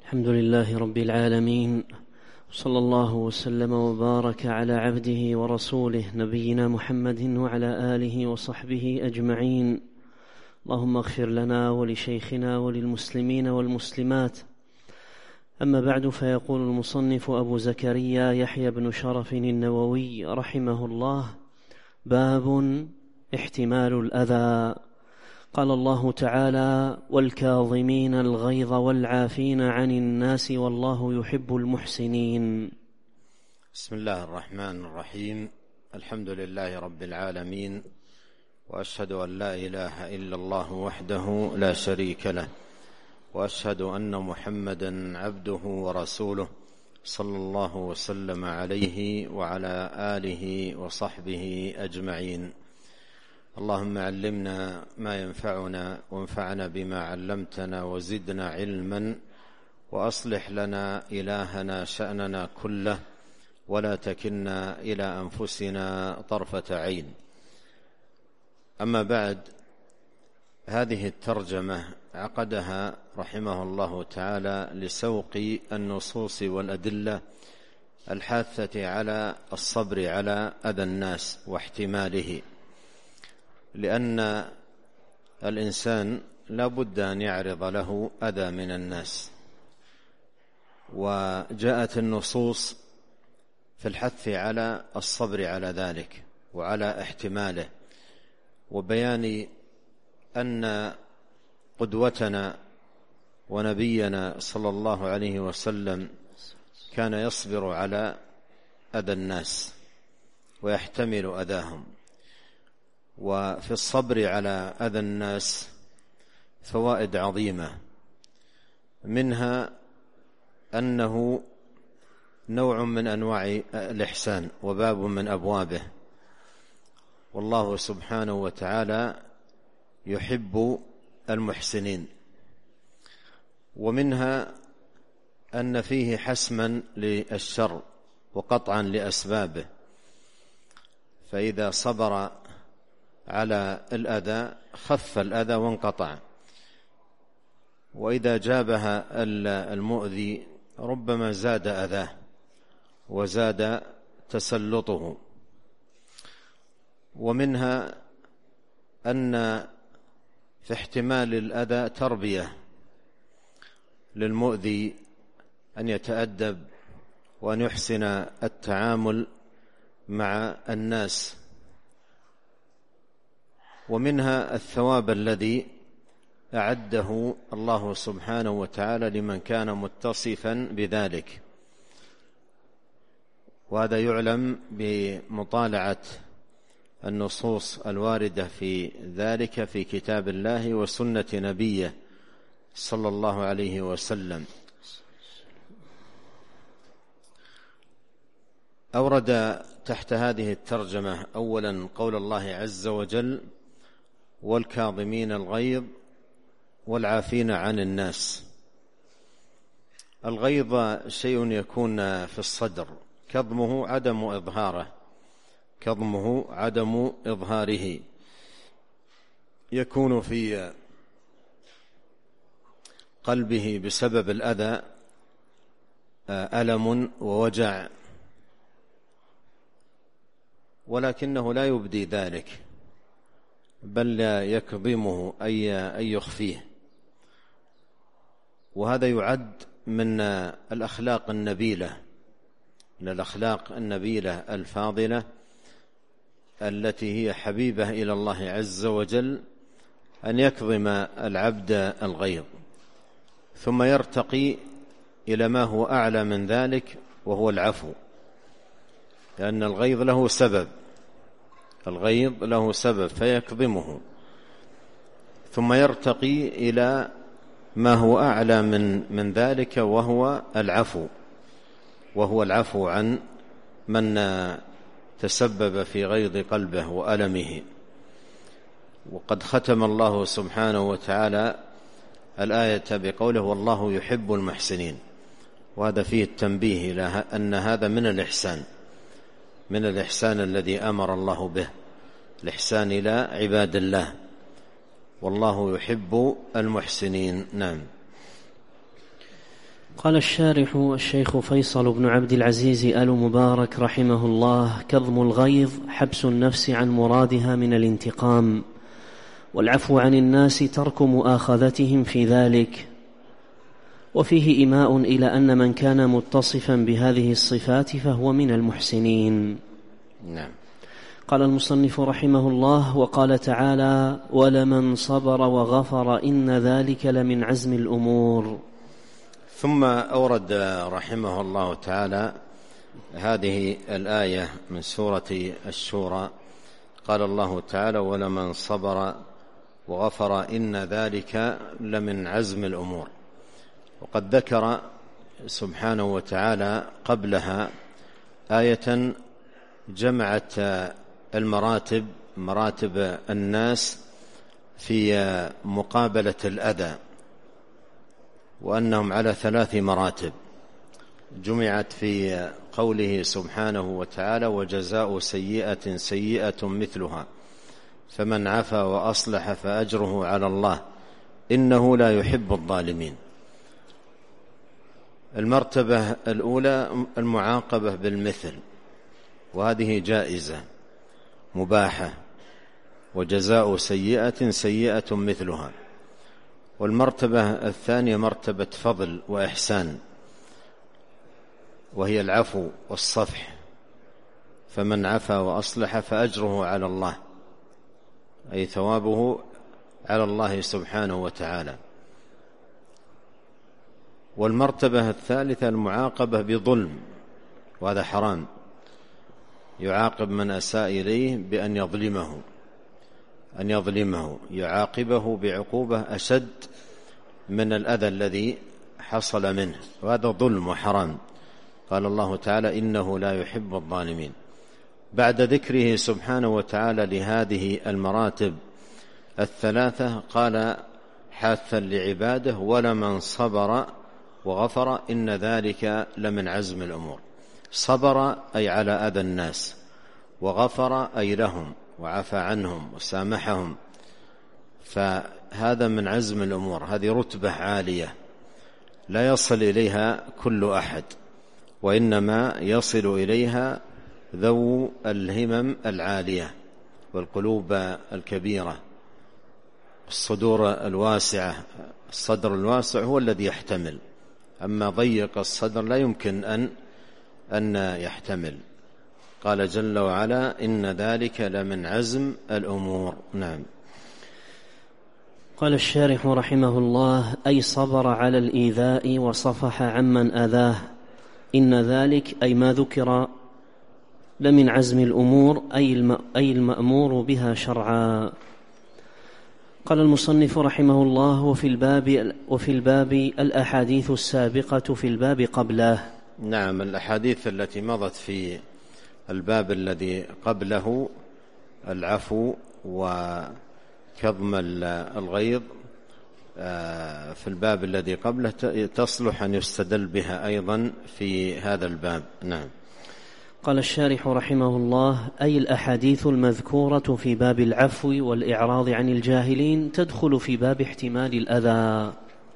الحمد لله رب العالمين، صلى الله وسلم وبارك على عبده ورسوله نبينا محمد وعلى آله وصحبه أجمعين. اللهم اغفر لنا ولشيخنا وللمسلمين والمسلمات. أما بعد، فيقول المصنف أبو زكريا يحيى بن شرف النووي رحمه الله: باب احتمال الأذى. قال الله تعالى: والكاظمين الغيظ والعافين عن الناس والله يحب المحسنين. بسم الله الرحمن الرحيم. الحمد لله رب العالمين، وأشهد أن لا إله إلا الله وحده لا شريك له، وأشهد أن محمدا عبده ورسوله صلى الله وسلم عليه وعلى آله وصحبه أجمعين. اللهم علمنا ما ينفعنا وانفعنا بما علمتنا وزدنا علما، وأصلح لنا إلهنا شأننا كله، ولا تكلنا إلى أنفسنا طرفة عين. أما بعد، هذه الترجمة عقدها رحمه الله تعالى لسوق النصوص والأدلة الحاثة على الصبر على أذى الناس واحتماله، لأن الإنسان لا بد أن يعرض له أذى من الناس، وجاءت النصوص في الحث على الصبر على ذلك وعلى احتماله، وبيان أن قدوتنا ونبينا صلى الله عليه وسلم كان يصبر على أذى الناس ويحتمل أذاهم. وفي الصبر على أذى الناس فوائد عظيمة، منها أنه نوع من أنواع الإحسان وباب من أبوابه، والله سبحانه وتعالى يحب المحسنين. ومنها أن فيه حسما للشر وقطعا لأسبابه، فإذا صبر على الأذى خف الأذى وانقطع، وإذا جابها المؤذي ربما زاد أذاه وزاد تسلطه. ومنها أن في احتمال الأذى تربية للمؤذي أن يتأدب وأن يحسن التعامل مع الناس. ومنها الثواب الذي أعده الله سبحانه وتعالى لمن كان متصفا بذلك، وهذا يعلم بمطالعة النصوص الواردة في ذلك في كتاب الله وسنة نبيه صلى الله عليه وسلم. أورد تحت هذه الترجمة أولا قول الله عز وجل: والكاظمين الغيظ والعافين عن الناس. الغيظ شيء يكون في الصدر، كظمه عدم إظهاره، يكون في قلبه بسبب الأذى ألم ووجع، ولكنه لا يبدي ذلك، بل يكظمه أي يخفيه. وهذا يعد من الأخلاق النبيلة، من الأخلاق النبيلة الفاضلة التي هي حبيبة إلى الله عز وجل، أن يكظم العبد الغيظ ثم يرتقي إلى ما هو أعلى من ذلك، وهو العفو، لأن الغيظ له سبب فيكظمه، ثم يرتقي إلى ما هو أعلى من ذلك، وهو العفو عن من تسبب في غيظ قلبه وألمه. وقد ختم الله سبحانه وتعالى الآية بقوله: والله يحب المحسنين. وهذا فيه التنبيه إلى أن هذا من الإحسان الذي أمر الله به، الإحسان إلى عباد الله، والله يحب المحسنين. نعم. قال الشارح الشيخ فيصل بن عبد العزيز آل مبارك رحمه الله: كظم الغيظ حبس النفس عن مرادها من الانتقام، والعفو عن الناس ترك مؤاخذتهم في ذلك. وفيه إيماء إلى أن من كان متصفا بهذه الصفات فهو من المحسنين. نعم. قال المصنف رحمه الله: وقال تعالى: ولمن صبر وغفر إن ذلك لمن عزم الأمور. ثم أورد رحمه الله تعالى هذه الآية من سورة الشورى. قال الله تعالى: ولمن صبر وغفر إن ذلك لمن عزم الأمور. وقد ذكر سبحانه وتعالى قبلها آية جمعت المراتب، مراتب الناس في مقابلة الأذى، وأنهم على 3 مراتب جمعت في قوله سبحانه وتعالى: وجزاء سيئة سيئة مثلها فمن عفا وأصلح فأجره على الله إنه لا يحب الظالمين. المرتبة الأولى المعاقبة بالمثل، وهذه جائزة مباحة، وجزاء سيئة سيئة مثلها. والمرتبة الثانية مرتبة فضل وإحسان، وهي العفو والصفح، فمن عفا وأصلح فأجره على الله، أي ثوابه على الله سبحانه وتعالى. والمرتبة الثالثة المعاقبة بظلم، وهذا حرام، يعاقب من أساء إليه بأن يظلمه، يعاقبه بعقوبة أشد من الأذى الذي حصل منه، وهذا ظلم وحرام. قال الله تعالى: إنه لا يحب الظالمين. بعد ذكره سبحانه وتعالى لهذه المراتب الثلاثة قال حاثا لعباده: ولمن صبر وغفر إن ذلك لمن عزم الأمور. صبر أي على أذى الناس، وغفر أي لهم وعفى عنهم وسامحهم، فهذا من عزم الأمور. هذه رتبة عالية لا يصل إليها كل أحد، وإنما يصل إليها ذو الهمم العالية والقلوب الكبيرة، الصدور الواسعة. الصدر الواسع هو الذي يحتمل، أما ضيق الصدر لا يمكن أن يحتمل. قال جل وعلا: إن ذلك لمن عزم الأمور. نعم. قال الشارح رحمه الله: أي صبر على الإيذاء وصفح عمن أذاه، إن ذلك أي ما ذكر لمن عزم الأمور، أي المأمور بها شرعا. قال المصنف رحمه الله: وفي الباب الأحاديث السابقة في الباب قبله. نعم، الأحاديث التي مضت في الباب الذي قبله، العفو وكظم الغيظ، في الباب الذي قبله تصلح أن يستدل بها أيضا في هذا الباب. نعم. قال الشارح رحمه الله: أي الأحاديث المذكورة في باب العفو والإعراض عن الجاهلين تدخل في باب احتمال الأذى.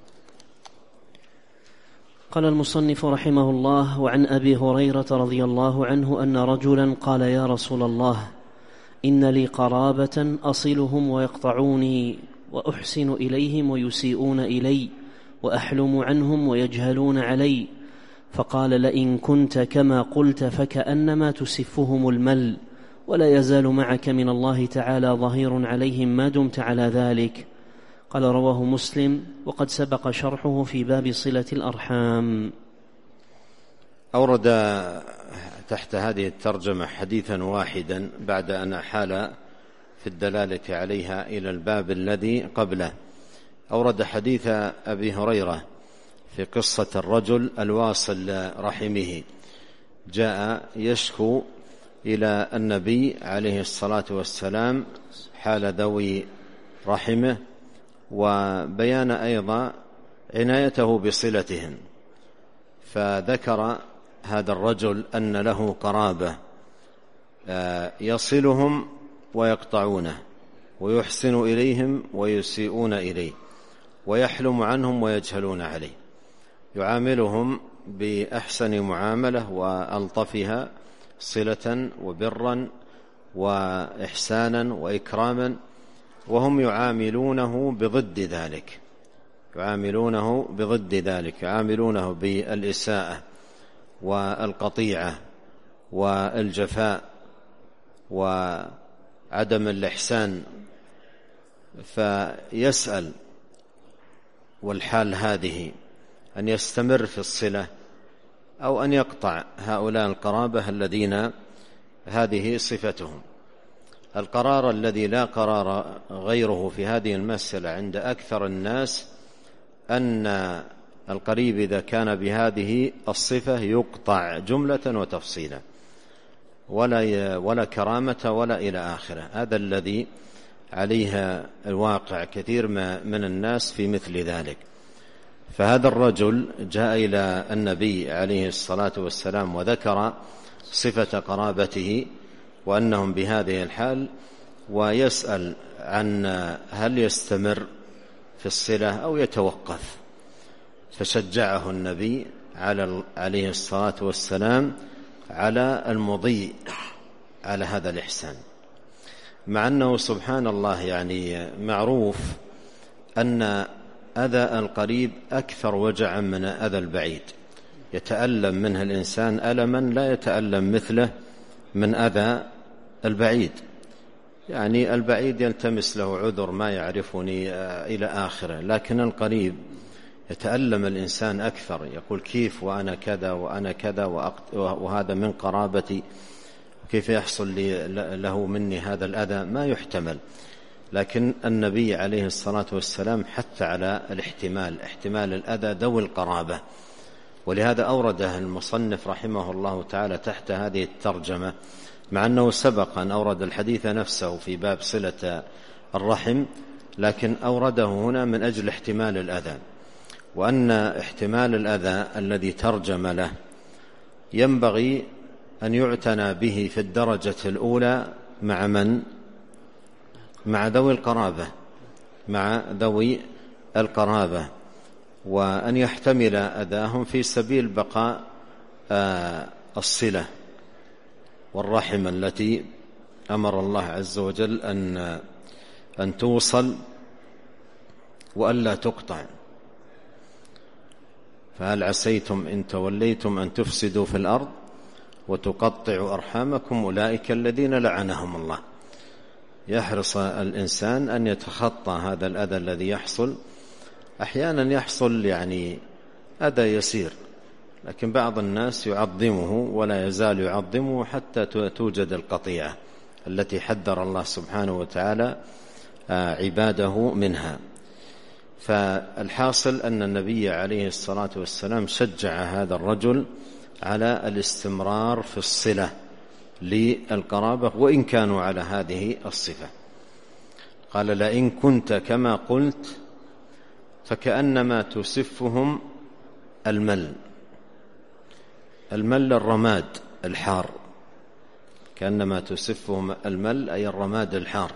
قال المصنف رحمه الله: وعن أبي هريرة رضي الله عنه أن رجلا قال: يا رسول الله، إن لي قرابة أصلهم ويقطعوني، وأحسن إليهم ويسيئون إلي، وأحلم عنهم ويجهلون علي. فقال: لئن كنت كما قلت فكأنما تسفهم المل، ولا يزال معك من الله تعالى ظهير عليهم ما دمت على ذلك. قال: رواه مسلم، وقد سبق شرحه في باب صلة الأرحام. أورد تحت هذه الترجمة حديثا واحدا بعد أن أحال في الدلالة عليها إلى الباب الذي قبله. أورد حديث أبي هريرة في قصة الرجل الواصل رحمه، جاء يشكو إلى النبي عليه الصلاة والسلام حال ذوي رحمه، وبيان أيضا عنايته بصلتهم. فذكر هذا الرجل أن له قرابة يصلهم ويقطعونه، ويحسن إليهم ويسيئون إليه، ويحلم عنهم ويجهلون عليه. يعاملهم بأحسن معاملة وألطفها صلة وبرا وإحسانا وإكراما، وهم يعاملونه بضد ذلك، يعاملونه بالإساءة والقطيعة والجفاء وعدم الإحسان. فيسأل والحال هذه أن يستمر في الصلة أو أن يقطع هؤلاء القرابة الذين هذه صفتهم. القرار الذي لا قرار غيره في هذه المسألة عند أكثر الناس أن القريب إذا كان بهذه الصفة يقطع جملة وتفصيلا، ولا كرامة ولا إلى آخره. هذا الذي عليها الواقع كثير من الناس في مثل ذلك. فهذا الرجل جاء إلى النبي عليه الصلاة والسلام وذكر صفة قرابته وأنهم بهذه الحال، ويسأل عن هل يستمر في الصلة أو يتوقف. فشجعه النبي عليه الصلاة والسلام على المضي على هذا الإحسان، مع أنه سبحان الله يعني معروف أن أذى القريب أكثر وجعا من أذى البعيد، يتألم منه الإنسان ألما لا يتألم مثله من أذى البعيد. يعني البعيد يلتمس له عذر ما يعرفني إلى آخره، لكن القريب يتألم الإنسان أكثر، يقول كيف وأنا كذا وأنا كذا وهذا من قرابتي، كيف يحصل له مني هذا الأذى؟ ما يحتمل. لكن النبي عليه الصلاة والسلام حث على احتمال الأذى ذوي القرابة، ولهذا أورده المصنف رحمه الله تعالى تحت هذه الترجمة، مع أنه سبق أن أورد الحديث نفسه في باب صلة الرحم، لكن أورده هنا من أجل احتمال الأذى، وأن احتمال الأذى الذي ترجم له ينبغي أن يعتنى به في الدرجة الأولى مع من؟ مع ذوي القرابة، وأن يحتمل أذاهم في سبيل بقاء الصلة والرحم التي أمر الله عز وجل أن توصل وألا تقطع. فهل عسيتم إن توليتم أن تفسدوا في الأرض وتقطعوا أرحامكم أولئك الذين لعنهم الله. يحرص الإنسان أن يتخطى هذا الأذى الذي يحصل. أحيانا يحصل يعني أذى يسير، لكن بعض الناس يعظمه ولا يزال يعظمه حتى توجد القطيعة التي حذر الله سبحانه وتعالى عباده منها. فالحاصل أن النبي عليه الصلاة والسلام شجع هذا الرجل على الاستمرار في الصلة للقرابة وإن كانوا على هذه الصفة. قال لئن كنت كما قلت فكأنما تسفهم المل الرماد الحار، كأنما تسفهم المل أي الرماد الحار.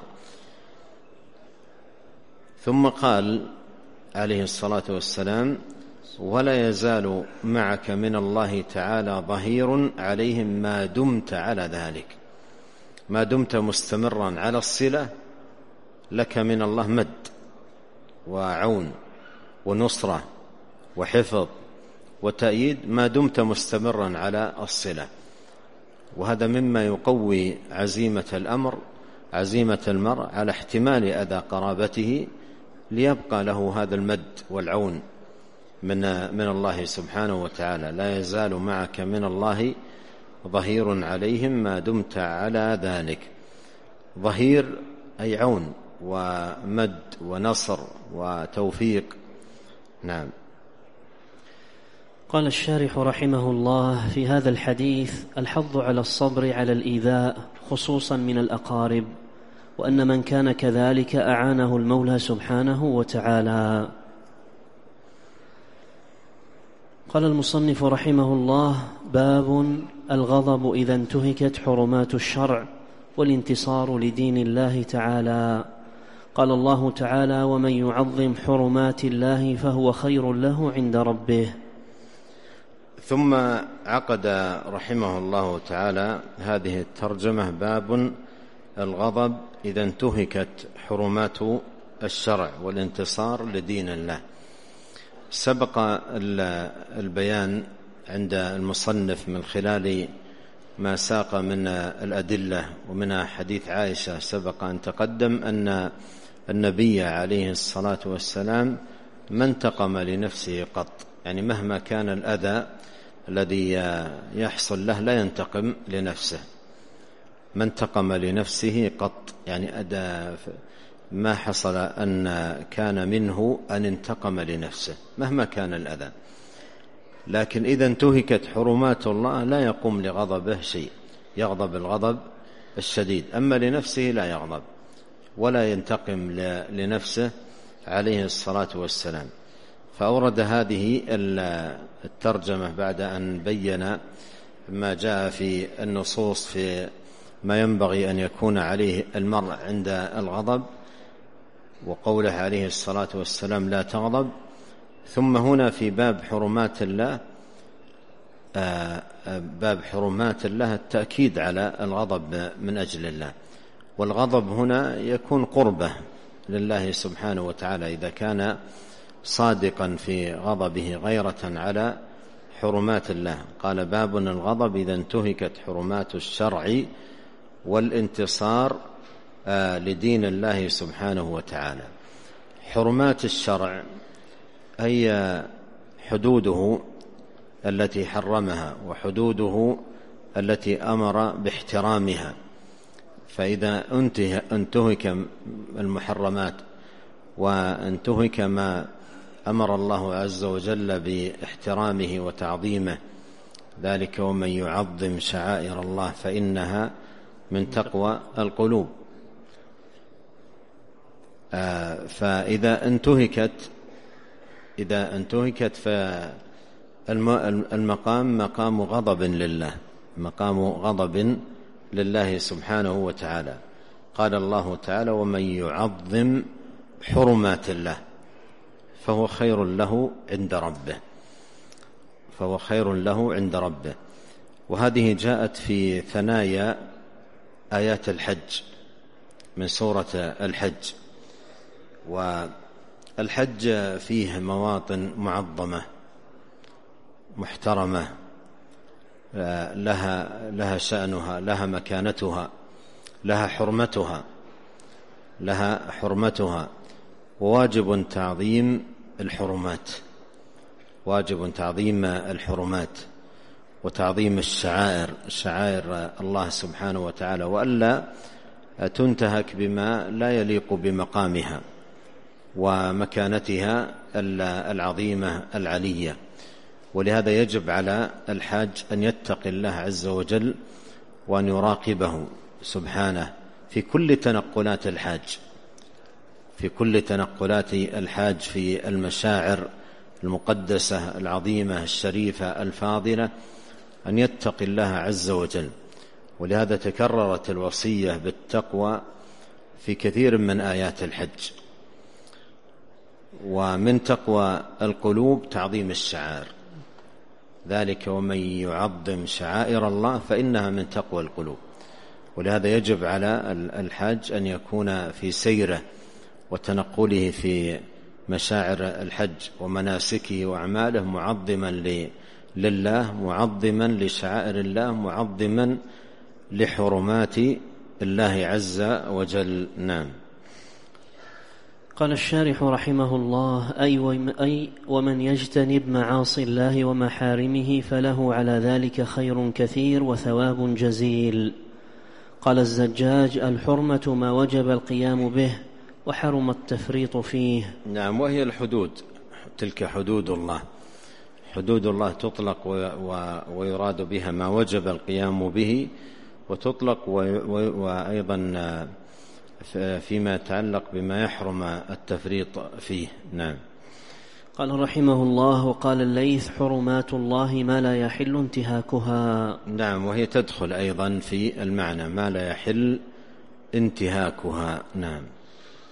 ثم قال عليه الصلاة والسلام ولا يزال معك من الله تعالى ظهير عليهم ما دمت على ذلك، ما دمت مستمرا على الصلة لك من الله مد وعون ونصرة وحفظ وتأييد ما دمت مستمرا على الصلة. وهذا مما يقوي عزيمة المرء على احتمال أذى قرابته ليبقى له هذا المد والعون من الله سبحانه وتعالى. لا يزال معك من الله ظهير عليهم ما دمت على ذلك. ظهير أي عون ومد ونصر وتوفيق. نعم. قال الشارح رحمه الله في هذا الحديث الحض على الصبر على الإيذاء خصوصا من الأقارب، وأن من كان كذلك أعانه المولى سبحانه وتعالى. قال المصنف رحمه الله باب الغضب إذا انتهكت حرمات الشرع والانتصار لدين الله تعالى. قال الله تعالى ومن يعظم حرمات الله فهو خير له عند ربه. ثم عقد رحمه الله تعالى هذه الترجمة: باب الغضب إذا انتهكت حرمات الشرع والانتصار لدين الله. سبق البيان عند المصنف من خلال ما ساق من الأدلة، ومنها حديث عائشة سبق أن تقدم أن النبي عليه الصلاة والسلام ما انتقم لنفسه قط، يعني مهما كان الأذى الذي يحصل له لا ينتقم لنفسه. ما انتقم لنفسه قط، يعني ما حصل أن كان منه أن انتقم لنفسه مهما كان الأذى. لكن إذا انتهكت حرمات الله لا يقوم لغضبه شيء، يغضب الغضب الشديد، أما لنفسه لا يغضب ولا ينتقم لنفسه عليه الصلاة والسلام. فأورد هذه الترجمة بعد أن بين ما جاء في النصوص في ما ينبغي أن يكون عليه المرء عند الغضب، وقوله عليه الصلاة والسلام: لا تغضب. ثم هنا في باب حرمات الله، باب حرمات الله التأكيد على الغضب من أجل الله. والغضب هنا يكون قربة لله سبحانه وتعالى إذا كان صادقا في غضبه غيرة على حرمات الله. قال: باب الغضب إذا انتهكت حرمات الشرع والانتصار لدين الله سبحانه وتعالى. حرمات الشرع هي حدوده التي حرمها وحدوده التي أمر باحترامها. فإذا انتهك المحرمات وانتهك ما أمر الله عز وجل باحترامه وتعظيمه، ذلك ومن يعظم شعائر الله فإنها من تقوى القلوب. فإذا انتهكت فالمقام مقام غضب لله، مقام غضب لله سبحانه وتعالى. قال الله تعالى: ومن يعظم حرمات الله فهو خير له عند ربه، فهو خير له عند ربه. وهذه جاءت في ثنايا آيات الحج من سورة الحج. والحج فيه مواطن معظمة محترمة لها شأنها، لها مكانتها، لها حرمتها، وواجب تعظيم الحرمات، واجب تعظيم الحرمات وتعظيم شعائر الله سبحانه وتعالى، وألا تنتهك بما لا يليق بمقامها ومكانتها العظيمة العلية. ولهذا يجب على الحاج أن يتقي الله عز وجل وأن يراقبه سبحانه في كل تنقلات الحاج، في كل تنقلات الحاج في المشاعر المقدسة العظيمة الشريفة الفاضلة، أن يتقي الله عز وجل. ولهذا تكررت الوصية بالتقوى في كثير من آيات الحج. ومن تقوى القلوب تعظيم الشعائر، ذلك ومن يعظم شعائر الله فإنها من تقوى القلوب. ولهذا يجب على الحاج أن يكون في سيره وتنقله في مشاعر الحج ومناسكه وأعماله معظما لله، معظما لشعائر الله، معظما لحرمات الله عز وجل. نعم. قال الشارح رحمه الله: أي ومن يجتنب معاصي الله ومحارمه فله على ذلك خير كثير وثواب جزيل. قال الزجاج: الحرمة ما وجب القيام به وحرم التفريط فيه. نعم، وهي الحدود، تلك حدود الله. حدود الله تطلق ويراد بها ما وجب القيام به، وتطلق وأيضا فيما يتعلق بما يحرم التفريط فيه. نعم. قال رحمه الله: وقال الليث: حرمات الله ما لا يحل انتهاكها. نعم، وهي تدخل أيضا في المعنى ما لا يحل انتهاكها. نعم.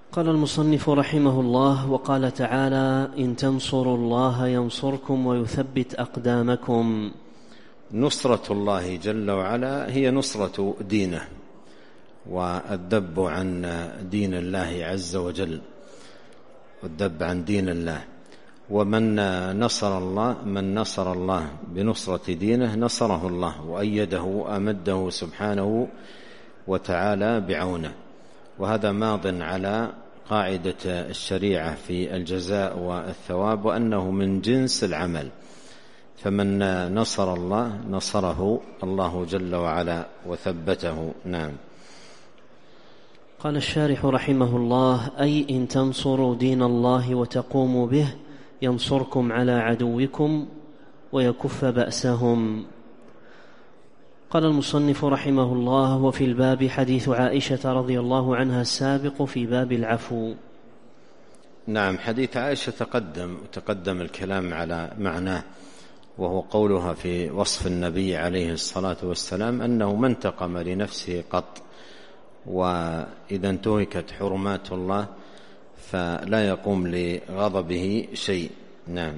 قال المصنف رحمه الله: وقال تعالى: إن تنصروا الله ينصركم ويثبت أقدامكم. نصرة الله جل وعلا هي نصرة دينه والذب عن دين الله عز وجل، والذب عن دين الله. ومن نصر الله بنصرة دينه نصره الله وأيده وأمده سبحانه وتعالى بعونه. وهذا ماض على قاعدة الشريعة في الجزاء والثواب، وأنه من جنس العمل، فمن نصر الله نصره الله جل وعلا وثبته. نعم. قال الشارح رحمه الله: أي إن تنصروا دين الله وتقوموا به ينصركم على عدوكم ويكف بأسهم. قال المصنف رحمه الله: وفي الباب حديث عائشة رضي الله عنها السابق في باب العفو. نعم، حديث عائشة تقدم الكلام على معناه، وهو قولها في وصف النبي عليه الصلاة والسلام أنه ما انتقم لنفسه قط، وإذا انتهكت حرمات الله فلا يقوم لغضبه شيء. نعم.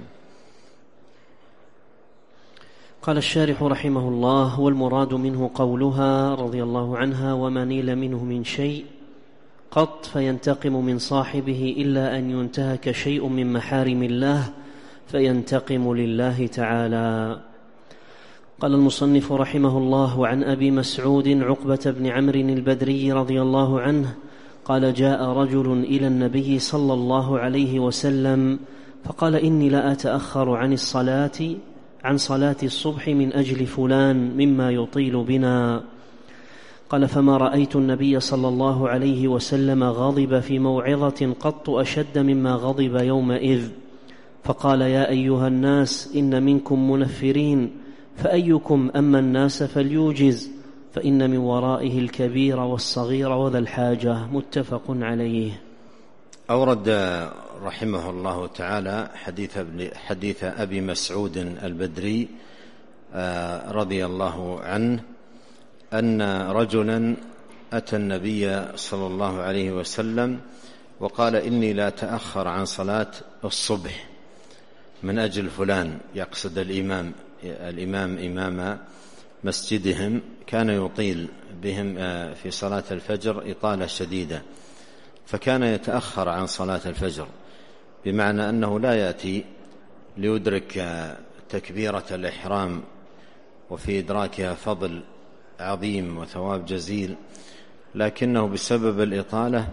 قال الشارح رحمه الله: والمراد منه قولها رضي الله عنها: وما نيل منه من شيء قط فينتقم من صاحبه إلا أن ينتهك شيء من محارم الله فينتقم لله تعالى. قال المصنف رحمه الله: وعن أبي مسعود عقبة بن عمرو البدري رضي الله عنه قال: جاء رجل إلى النبي صلى الله عليه وسلم فقال: إني لا أتأخر عن صلاة الصبح من أجل فلان مما يطيل بنا. قال: فما رأيت النبي صلى الله عليه وسلم غضب في موعظة قط أشد مما غضب يومئذ. فقال: يا أيها الناس إن منكم منفرين، فأيكم أما الناس فليوجز، فإن من ورائه الكبير والصغير وذا الحاجة. متفق عليه. أورد رحمه الله تعالى حديث أبي مسعود البدري رضي الله عنه أن رجلا أتى النبي صلى الله عليه وسلم وقال: إني لا أتأخر عن صلاة الصبح من أجل فلان، يقصد الإمام إمام مسجدهم، كان يطيل بهم في صلاة الفجر إطالة شديدة، فكان يتأخر عن صلاة الفجر، بمعنى أنه لا يأتي ليدرك تكبيرة الإحرام وفي إدراكها فضل عظيم وثواب جزيل، لكنه بسبب الإطالة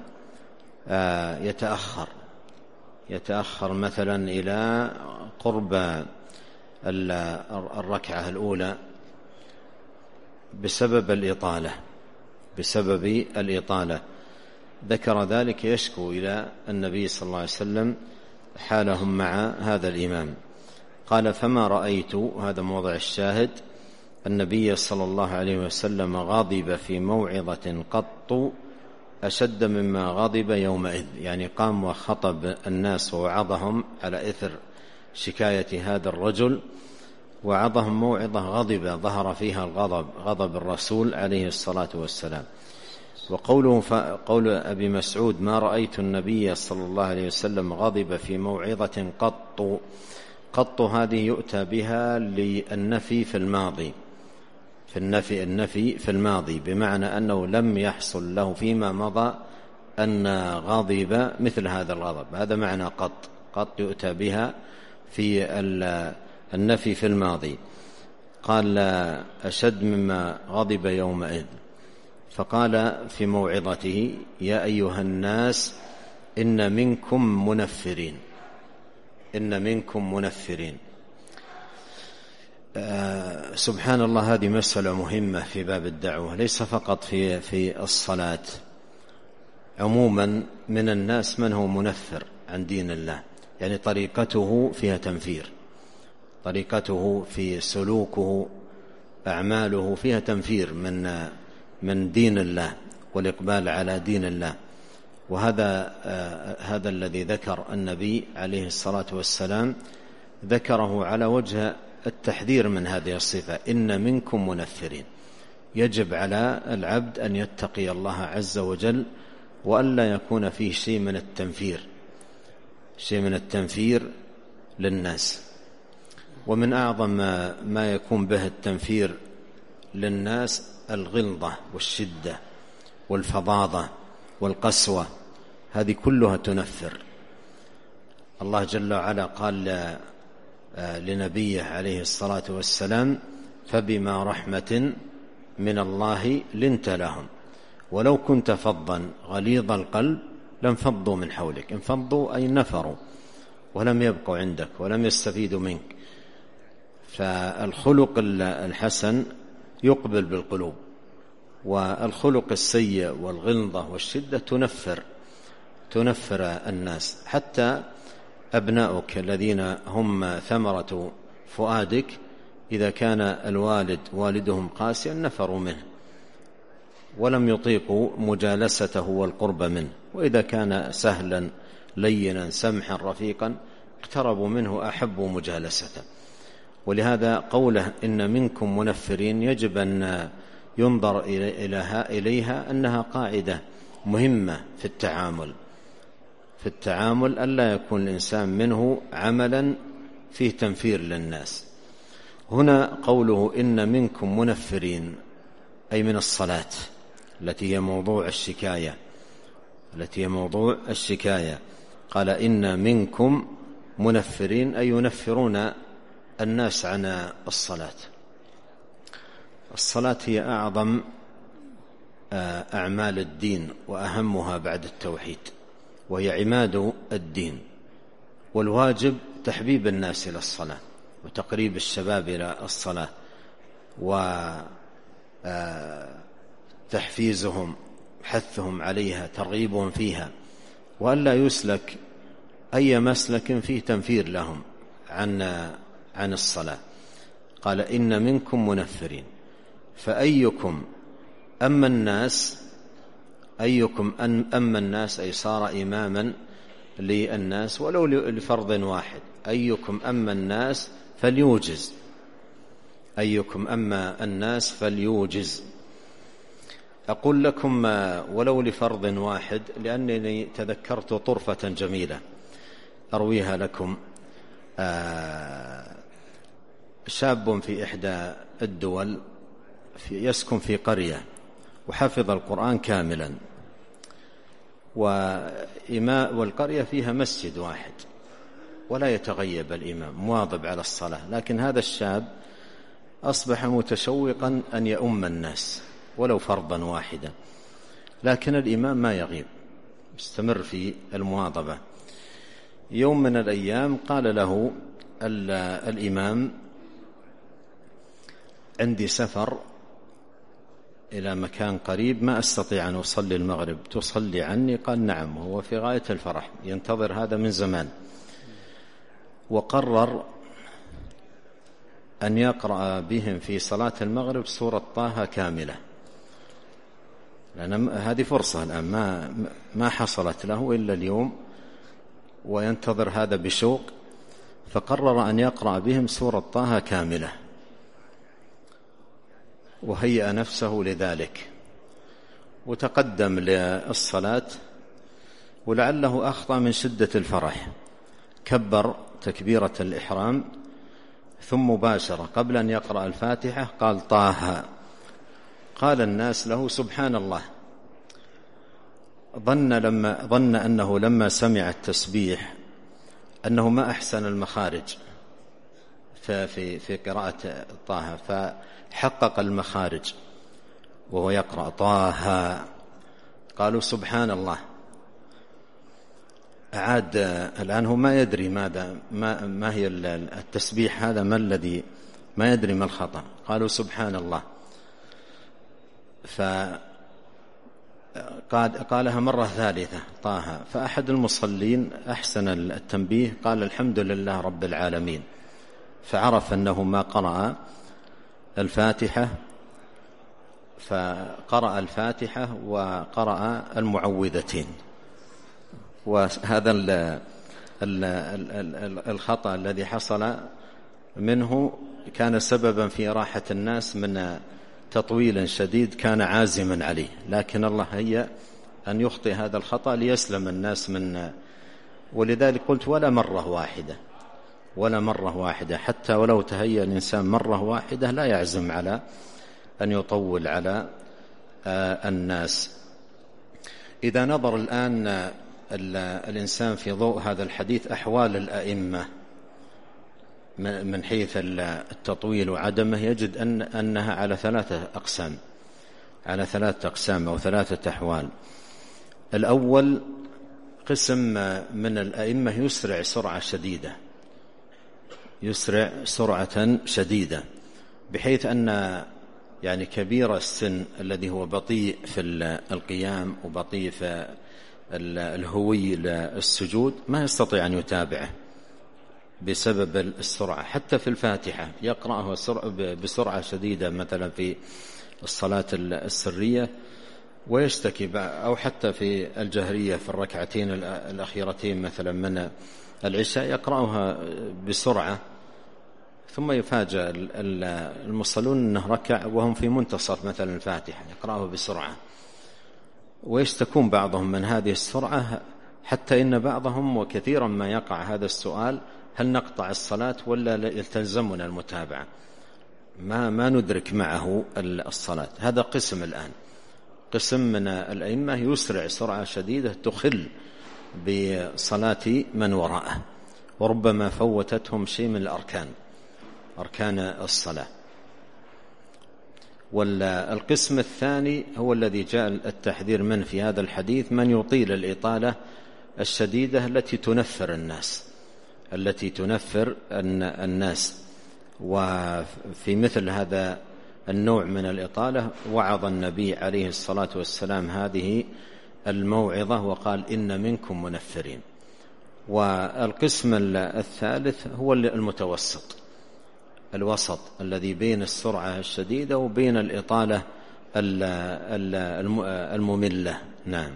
يتأخر مثلا إلى قرب الركعة الأولى بسبب الإطالة. ذكر ذلك يشكو إلى النبي صلى الله عليه وسلم حالهم مع هذا الإمام. قال: فما رأيت، هذا موضع الشاهد، النبي صلى الله عليه وسلم غضب في موعظة قط أشد مما غضب يومئذ، يعني قام وخطب الناس ووعظهم على إثر شكاية هذا الرجل، وعظهم موعظة غضبة ظهر فيها غضب الرسول عليه الصلاة والسلام. قول أبي مسعود: ما رأيت النبي صلى الله عليه وسلم غضب في موعظة قط هذه يؤتى بها للنفي في الماضي، النفي في الماضي، بمعنى أنه لم يحصل له فيما مضى أن غضب مثل هذا الغضب. هذا معنى قط يؤتى بها في النفي في الماضي. قال: أشد مما غضب يومئذ. فقال في موعظته: يا أيها الناس إن منكم منفرين. سبحان الله، هذه مسألة مهمة في باب الدعوة، ليس فقط في الصلاة. عموما من الناس من هو منفر عن دين الله، يعني طريقته فيها تنفير، طريقته في سلوكه أعماله فيها تنفير من دين الله والإقبال على دين الله. وهذا الذي ذكر النبي عليه الصلاة والسلام ذكره على وجه التحذير من هذه الصفة: إن منكم منفرين. يجب على العبد أن يتقي الله عز وجل وألا يكون فيه شيء من التنفير للناس. ومن أعظم ما يكون به التنفير للناس الغلظة والشدة والفظاظة والقسوة، هذه كلها تنفر. الله جل وعلا قال لنبيه عليه الصلاة والسلام: فبما رحمة من الله لنت لهم ولو كنت فظا غليظ القلب لانفضوا من حولك. انفضوا أي نفروا ولم يبقوا عندك ولم يستفيدوا منك. فالخلق الحسن يقبل بالقلوب، والخلق السيء والغلظة والشدة تنفر الناس. حتى أبناؤك الذين هم ثمرة فؤادك إذا كان والدهم قاسيا نفروا منه ولم يطيقوا مجالسته والقرب منه، وإذا كان سهلا لينا سمحا رفيقا اقتربوا منه أحبوا مجالسته. ولهذا قوله إن منكم منفرين يجب أن ينظر إليها أنها قاعدة مهمة في التعامل ألا يكون الإنسان منه عملا فيه تنفير للناس. هنا قوله إن منكم منفرين أي من الصلاة التي هي موضوع الشكاية. قال إن منكم منفرين أي ينفرون الناس عن الصلاة. الصلاة هي أعظم أعمال الدين وأهمها بعد التوحيد، وهي عماد الدين، والواجب تحبيب الناس إلى الصلاة وتقريب الشباب إلى الصلاة وتحفيزهم حثهم عليها ترغيبهم فيها، وألا يسلك أي مسلك فيه تنفير لهم عن الصلاة. قال إن منكم منفرين فأيكم أما الناس أي صار إماما للناس ولو لفرض واحد. أيكم أما الناس فليوجز. أقول لكم ولو لفرض واحد لأنني تذكرت طرفة جميلة أرويها لكم. شاب في إحدى الدول يسكن في قرية وحفظ القرآن كاملا، والقرية فيها مسجد واحد ولا يتغيب الإمام مواظب على الصلاة، لكن هذا الشاب أصبح متشوقا أن يؤم الناس ولو فرضا واحدا، لكن الإمام ما يغيب يستمر في المواظبة. يوم من الأيام قال له الإمام: عندي سفر إلى مكان قريب ما أستطيع أن أصلي المغرب، تصلي عني؟ قال: نعم. وهو في غاية الفرح ينتظر هذا من زمان، وقرر أن يقرأ بهم في صلاة المغرب سورة طه كاملة، لأن هذه فرصة الآن ما حصلت له إلا اليوم وينتظر هذا بشوق، فقرر أن يقرأ بهم سورة طه كاملة وهيأ نفسه لذلك وتقدم للصلاة، ولعله أخطأ من شدة الفرح كبر تكبيرة الإحرام ثم مباشرة قبل أن يقرأ الفاتحة قال: طه. قال الناس له: سبحان الله. ظن أنه لما سمع التسبيح أنه ما أحسن المخارج في قراءة طه، فحقق المخارج وهو يقرأ طه. قالوا: سبحان الله. أعاد الآن هو ما يدري ما هي التسبيح هذا، ما الذي ما يدري ما الخطأ. قالوا: سبحان الله. قالها مرة ثالثة طه، فأحد المصلين أحسن التنبيه قال: الحمد لله رب العالمين، فعرف أنه ما قرأ الفاتحة، فقرأ الفاتحة وقرأ المعوذتين. وهذا الخطأ الذي حصل منه كان سببا في راحة الناس من تطويل شديد كان عازما عليه، لكن الله هيأ أن يخطئ هذا الخطأ ليسلم الناس من. ولذلك قلت ولا مرة واحدة حتى ولو تهيأ الإنسان مرة واحدة لا يعزم على أن يطول على الناس. إذا نظر الآن الإنسان في ضوء هذا الحديث أحوال الأئمة من حيث التطويل وعدمه، يجد أنها على 3 أقسام أو 3 أحوال. الأول قسم من الأئمة يسرع سرعة شديدة بحيث أن يعني كبير السن الذي هو بطيء في القيام وبطيء في الهوي للسجود ما يستطيع أن يتابعه بسبب السرعة. حتى في الفاتحة يقرأه بسرعة شديدة مثلا في الصلاة السرية ويشتكي، أو حتى في الجهرية في الركعتين الأخيرتين مثلا من العشاء يقرأها بسرعة، ثم يفاجأ المصلون أنه ركع وهم في منتصف مثلا الفاتحة يقرأه بسرعة، ويشتكون بعضهم من هذه السرعة، حتى إن بعضهم وكثيرا ما يقع هذا السؤال: هل نقطع الصلاة ولا يلتزمنا المتابعة؟ ما ندرك معه الصلاة. هذا قسم الآن، قسم من الأئمة يسرع سرعة شديدة تخل بصلاة من وراءه، وربما فوتتهم شيء من أركان الصلاة. والقسم الثاني هو الذي جاء التحذير منه في هذا الحديث: من يطيل الإطالة الشديدة التي تنفر الناس. وفي مثل هذا النوع من الإطالة وعظ النبي عليه الصلاة والسلام هذه الموعظة وقال: إن منكم منفرين. والقسم الثالث هو الوسط الذي بين السرعة الشديدة وبين الإطالة المملة. نعم.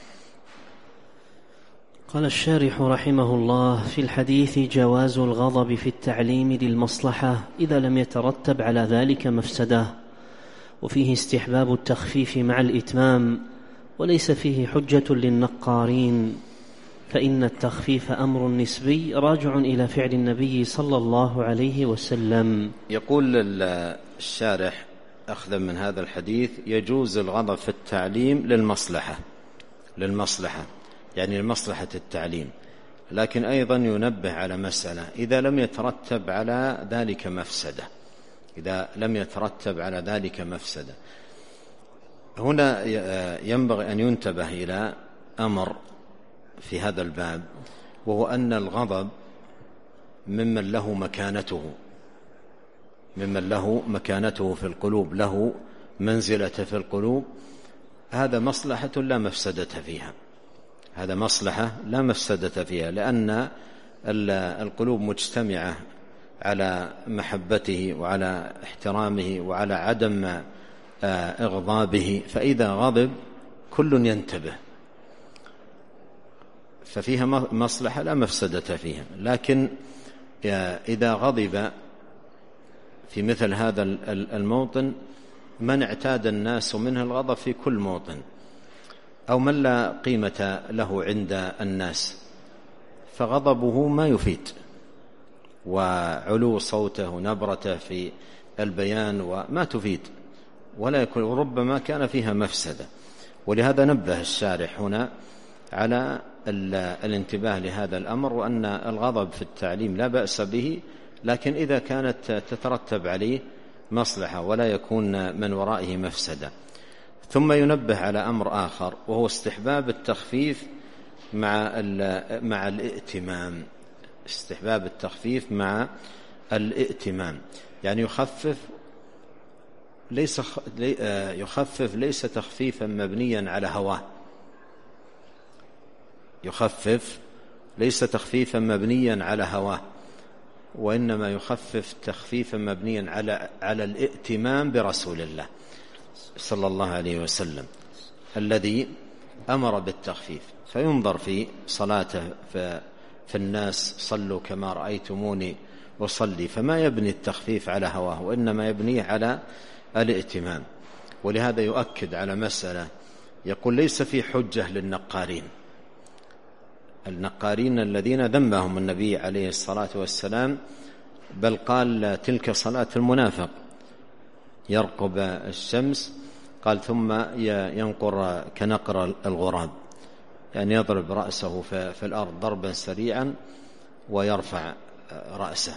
قال الشارح رحمه الله: في الحديث جواز الغضب في التعليم للمصلحة إذا لم يترتب على ذلك مفسدة، وفيه استحباب التخفيف مع الإتمام، وليس فيه حجة للنقارين، فإن التخفيف أمر نسبي راجع إلى فعل النبي صلى الله عليه وسلم. يقول الشارح أخذا من هذا الحديث: يجوز الغضب في التعليم للمصلحة يعني لمصلحة التعليم، لكن أيضا ينبه على مسألة: إذا لم يترتب على ذلك مفسدة. هنا ينبغي أن ينتبه إلى أمر في هذا الباب، وهو أن الغضب ممن له مكانته في القلوب، له منزلة في القلوب. هذا مصلحة لا مفسدة فيها، لأن القلوب مجتمعة على محبته وعلى احترامه وعلى عدم إغضابه، فإذا غضب كل ينتبه، ففيها مصلحة لا مفسدة فيها. لكن إذا غضب في مثل هذا الموطن من اعتاد الناس منه الغضب في كل موطن، أو من لا قيمة له عند الناس، فغضبه ما يفيد، وعلو صوته ونبرته في البيان وما تفيد ولا يكون، وربما كان فيها مفسدة. ولهذا نبه الشارح هنا على الانتباه لهذا الأمر، وأن الغضب في التعليم لا بأس به، لكن إذا كانت تترتب عليه مصلحة ولا يكون من ورائه مفسدة. ثم ينبه على أمر آخر، وهو استحباب التخفيف مع الائتمام. يعني يخفف ليس تخفيفا مبنيا على هواه، وإنما يخفف تخفيفا مبنيا على الائتمام برسول الله صلى الله عليه وسلم الذي أمر بالتخفيف. فينظر في صلاته في الناس: صلوا كما رأيتموني أصلي، فما يبني التخفيف على هواه، وإنما يبنيه على الائتمام. ولهذا يؤكد على مسألة يقول ليس في حجة للنقارين، النقارين الذين ذمهم النبي عليه الصلاة والسلام، بل قال تلك صلاة المنافق، يرقب الشمس، قال ثم ينقر كنقر الغراب، يعني يضرب رأسه في الأرض ضربا سريعا ويرفع رأسه.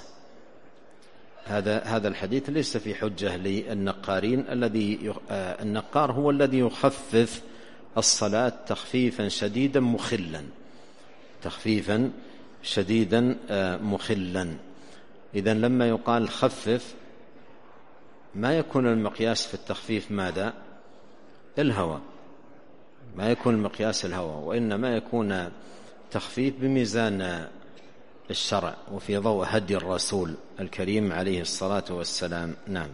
هذا الحديث ليس في حجة للنقارين. النقار هو الذي يخفف الصلاة تخفيفا شديدا مخلا، تخفيفا شديدا مخلا. إذن لما يقال خفف ما يكون المقياس في التخفيف ماذا؟ الهوى، ما يكون المقياس الهوى، وإنما يكون تخفيف بميزان الشرع وفي ضوء هدي الرسول الكريم عليه الصلاة والسلام. نعم.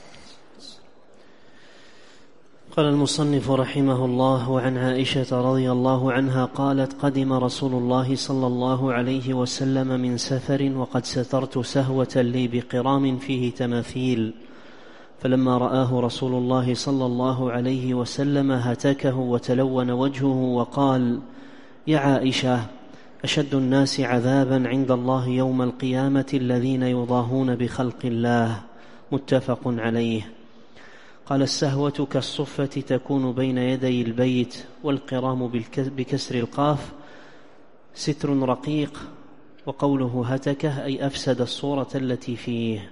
قال المصنف رحمه الله: وعن عائشة رضي الله عنها قالت: قدم رسول الله صلى الله عليه وسلم من سفر وقد سترت سهوة لي بقرام فيه تماثيل، فلما رآه رسول الله صلى الله عليه وسلم هتكه وتلون وجهه وقال: يا عائشة، أشد الناس عذابا عند الله يوم القيامة الذين يضاهون بخلق الله. متفق عليه. قال: السهوة كالصفة تكون بين يدي البيت، والقرام بكسر القاف ستر رقيق، وقوله هتكه أي أفسد الصورة التي فيه.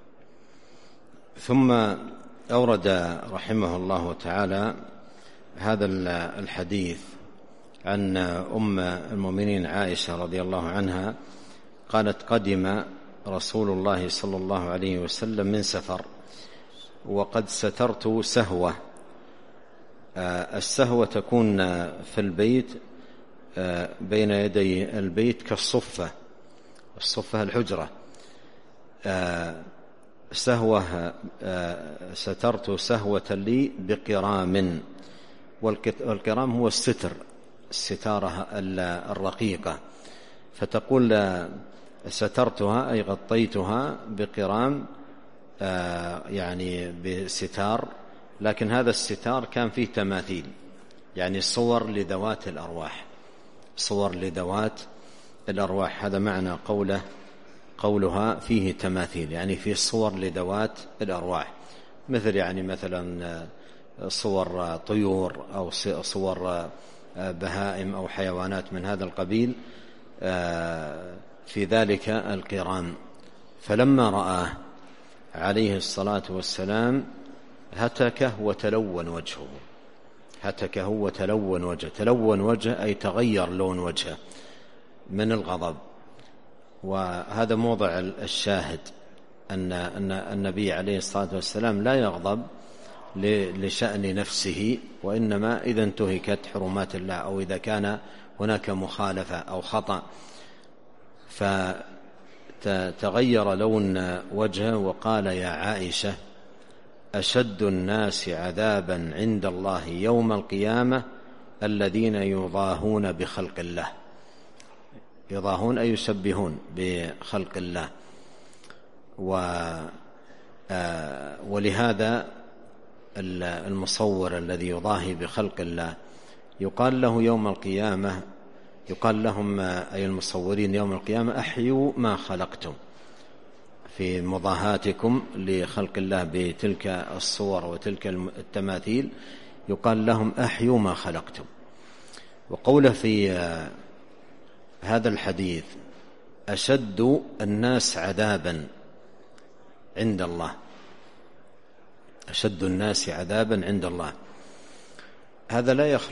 ثم أورد رحمه الله تعالى هذا الحديث عن أم المؤمنين عائشة رضي الله عنها قالت: قدم رسول الله صلى الله عليه وسلم من سفر وقد سترت سهوة. السهوة تكون في البيت بين يدي البيت كالصفة، الصفة الحجرة. سهوة سترت سهوة لي بقرام، والقرام هو الستر، الستارة الرقيقة، فتقول سترتها أي غطيتها بقرام، يعني بستار، لكن هذا الستار كان فيه تماثيل، يعني صور لذوات الأرواح، صور لذوات الأرواح. هذا معنى قولها فيه تماثيل، يعني فيه صور لذوات الأرواح، مثل يعني مثلا صور طيور أو صور بهائم أو حيوانات من هذا القبيل، في ذلك القرام. فلما رآه عليه الصلاة والسلام هتكه وتلون وجهه، هتكه وتلون وجهه، تلون وجهه أي تغير لون وجهه من الغضب. وهذا موضع الشاهد أن النبي عليه الصلاة والسلام لا يغضب لشأن نفسه، وإنما إذا انتهكت حرمات الله أو إذا كان هناك مخالفة أو خطأ. فتغير لون وجهه وقال: يا عائشة، أشد الناس عذابا عند الله يوم القيامة الذين يضاهون بخلق الله. يضاهون أي يشبهون بخلق الله. ولهذا المصور الذي يضاهي بخلق الله يقال له يوم القيامة، يقال لهم أي المصورين يوم القيامة: أحيوا ما خلقتم. في مضاهاتكم لخلق الله بتلك الصور وتلك التماثيل يقال لهم: أحيوا ما خلقتم. وقوله في هذا الحديث: أشد الناس عذابا عند الله، أشد الناس عذابا عند الله، هذا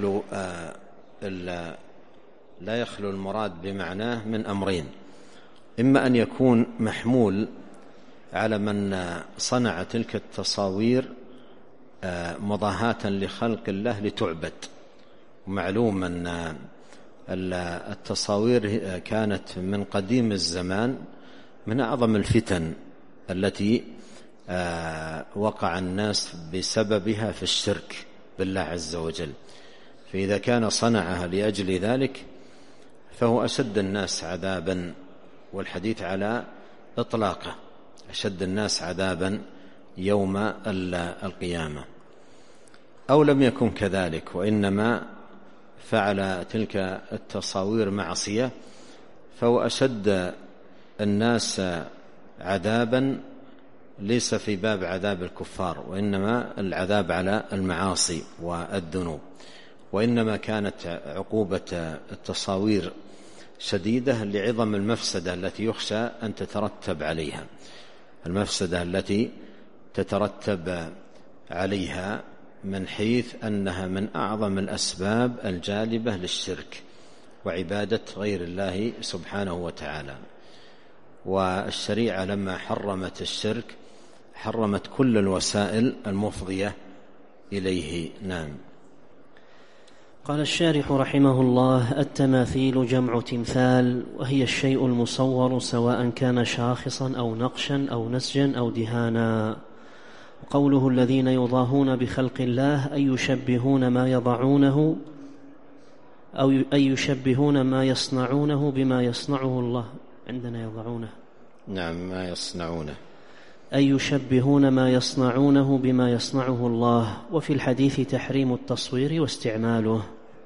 لا يخلو المراد بمعناه من أمرين: إما أن يكون محمول على من صنع تلك التصاوير مضاهاة لخلق الله لتعبد. ومعلوم أن التصاوير كانت من قديم الزمان من أعظم الفتن التي وقع الناس بسببها في الشرك بالله عز وجل. فإذا كان صنعها لأجل ذلك فهو أشد الناس عذابا، والحديث على إطلاقه: أشد الناس عذابا يوم القيامة. أو لم يكن كذلك وإنما فعل تلك التصاوير معصية، فهو أشد الناس عذابا ليس في باب عذاب الكفار، وإنما العذاب على المعاصي والذنوب. وإنما كانت عقوبة التصاوير شديدة لعظم المفسدة التي يخشى أن تترتب عليها، المفسدة التي تترتب عليها من حيث أنها من أعظم الأسباب الجالبة للشرك وعبادة غير الله سبحانه وتعالى. والشريعة لما حرمت الشرك حرمت كل الوسائل المفضية إليه. نعم. قال الشارح رحمه الله: التماثيل جمع تمثال، وهي الشيء المصور سواء كان شاخصا أو نقشا أو نسجا أو دهانا. وقوله الذين يضاهون بخلق الله أي يشبهون ما يضعونه أو أي يشبهون ما يصنعونه بما يصنعه الله. عندنا يضعونه. نعم، ما يصنعونه. أي يشبهون ما يصنعونه بما يصنعه الله. وفي الحديث تحريم التصوير واستعماله.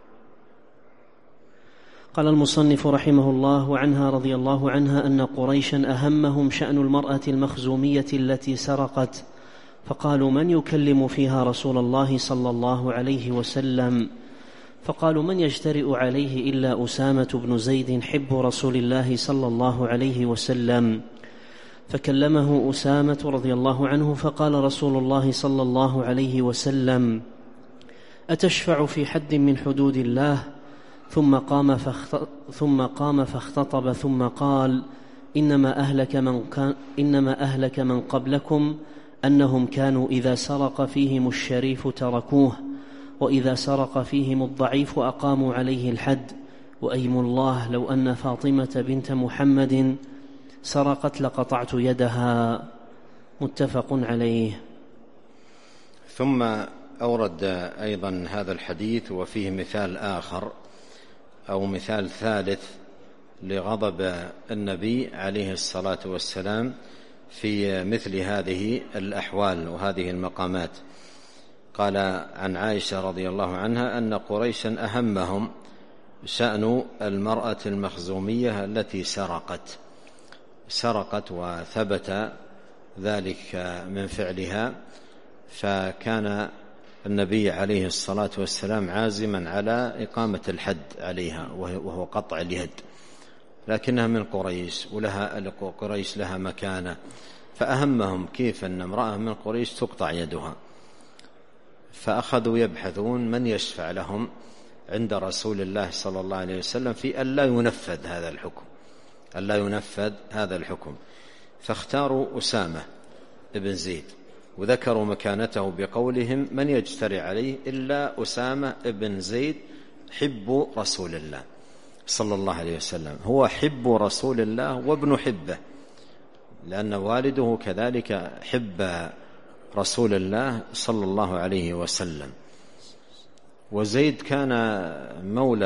قال المصنف رحمه الله: وعنها رضي الله عنها أن قريشا أهمهم شأن المرأة المخزومية التي سرقت، فقالوا: من يكلم فيها رسول الله صلى الله عليه وسلم؟ فقالوا: من يجترئ عليه إلا أسامة بن زيد حب رسول الله صلى الله عليه وسلم. فكلمه أسامة رضي الله عنه، فقال رسول الله صلى الله عليه وسلم: أتشفع في حد من حدود الله؟ ثم قام فاختطب ثم قال: إنما أهلك من قبلكم أنهم كانوا إذا سرق فيهم الشريف تركوه، وإذا سرق فيهم الضعيف أقاموا عليه الحد، وأيم الله لو أن فاطمة بنت محمد سرقت لقطعت يدها. متفق عليه. ثم أورد أيضا هذا الحديث وفيه مثال آخر أو مثال ثالث لغضب النبي عليه الصلاة والسلام في مثل هذه الأحوال وهذه المقامات. قال عن عائشة رضي الله عنها أن قريشا أهمهم شأن المرأة المخزومية التي سرقت وثبت ذلك من فعلها، فكان النبي عليه الصلاة والسلام عازما على إقامة الحد عليها وهو قطع اليد، لكنها من قريش قريش لها مكانة، فأهمهم كيف أن امرأة من قريش تقطع يدها، فأخذوا يبحثون من يشفع لهم عند رسول الله صلى الله عليه وسلم في ألا ينفذ هذا الحكم، فاختاروا أسامة بن زيد، وذكروا مكانته بقولهم: من يجترئ عليه إلا أسامة بن زيد حب رسول الله صلى الله عليه وسلم. هو حب رسول الله وابن حبه، لأن والده كذلك حب رسول الله صلى الله عليه وسلم. وزيد كان مولا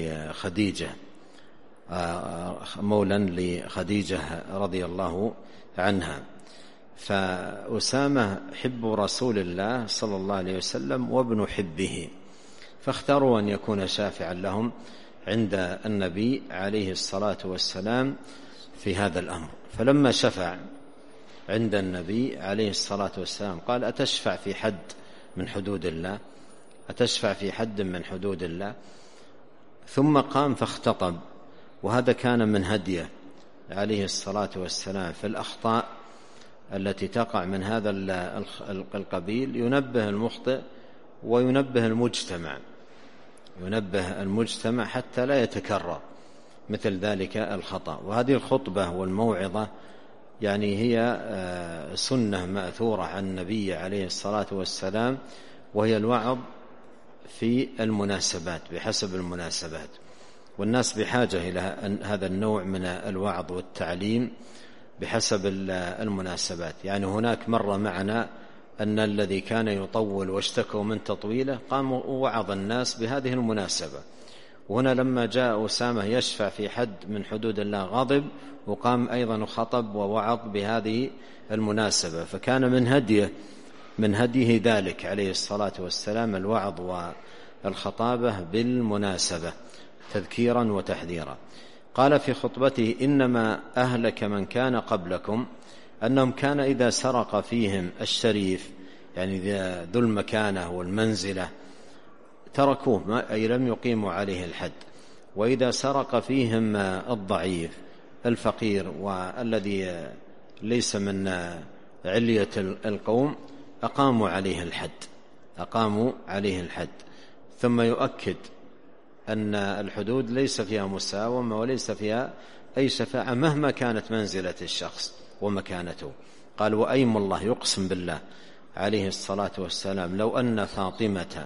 لخديجة رضي الله عنها، فأسامة حب رسول الله صلى الله عليه وسلم وابن حبه، فاختاروا أن يكون شافعا لهم عند النبي عليه الصلاة والسلام في هذا الأمر. فلما شفع عند النبي عليه الصلاة والسلام قال: أتشفع في حد من حدود الله؟ أتشفع في حد من حدود الله؟ ثم قام فاختطب، وهذا كان من هديه عليه الصلاة والسلام في الأخطاء التي تقع من هذا القبيل، ينبه المخطئ وينبه المجتمع حتى لا يتكرر مثل ذلك الخطأ. وهذه الخطبة والموعظة يعني هي سنة مأثورة عن النبي عليه الصلاة والسلام، وهي الوعظ في المناسبات بحسب المناسبات، والناس بحاجة إلى هذا النوع من الوعظ والتعليم بحسب المناسبات. يعني هناك مرة معنا أن الذي كان يطول واشتكوا من تطويله قام ووعظ الناس بهذه المناسبة، وهنا لما جاء أسامة يشفع في حد من حدود الله غضب وقام أيضا خطب ووعظ بهذه المناسبة. فكان من هديه من هديه ذلك عليه الصلاة والسلام الوعظ والخطابة بالمناسبة تذكيرا وتحذيرا. قال في خطبته: إنما أهلك من كان قبلكم أنهم كان إذا سرق فيهم الشريف، يعني ذو المكانة والمنزلة، تركوه، أي لم يقيموا عليه الحد، وإذا سرق فيهم الضعيف الفقير والذي ليس من علية القوم أقاموا عليه الحد. ثم يؤكد أن الحدود ليس فيها مساومة وليس فيها أي شفاعة مهما كانت منزلة الشخص ومكانته. قال: وأيم الله، يقسم بالله عليه الصلاة والسلام، لو أن فاطمة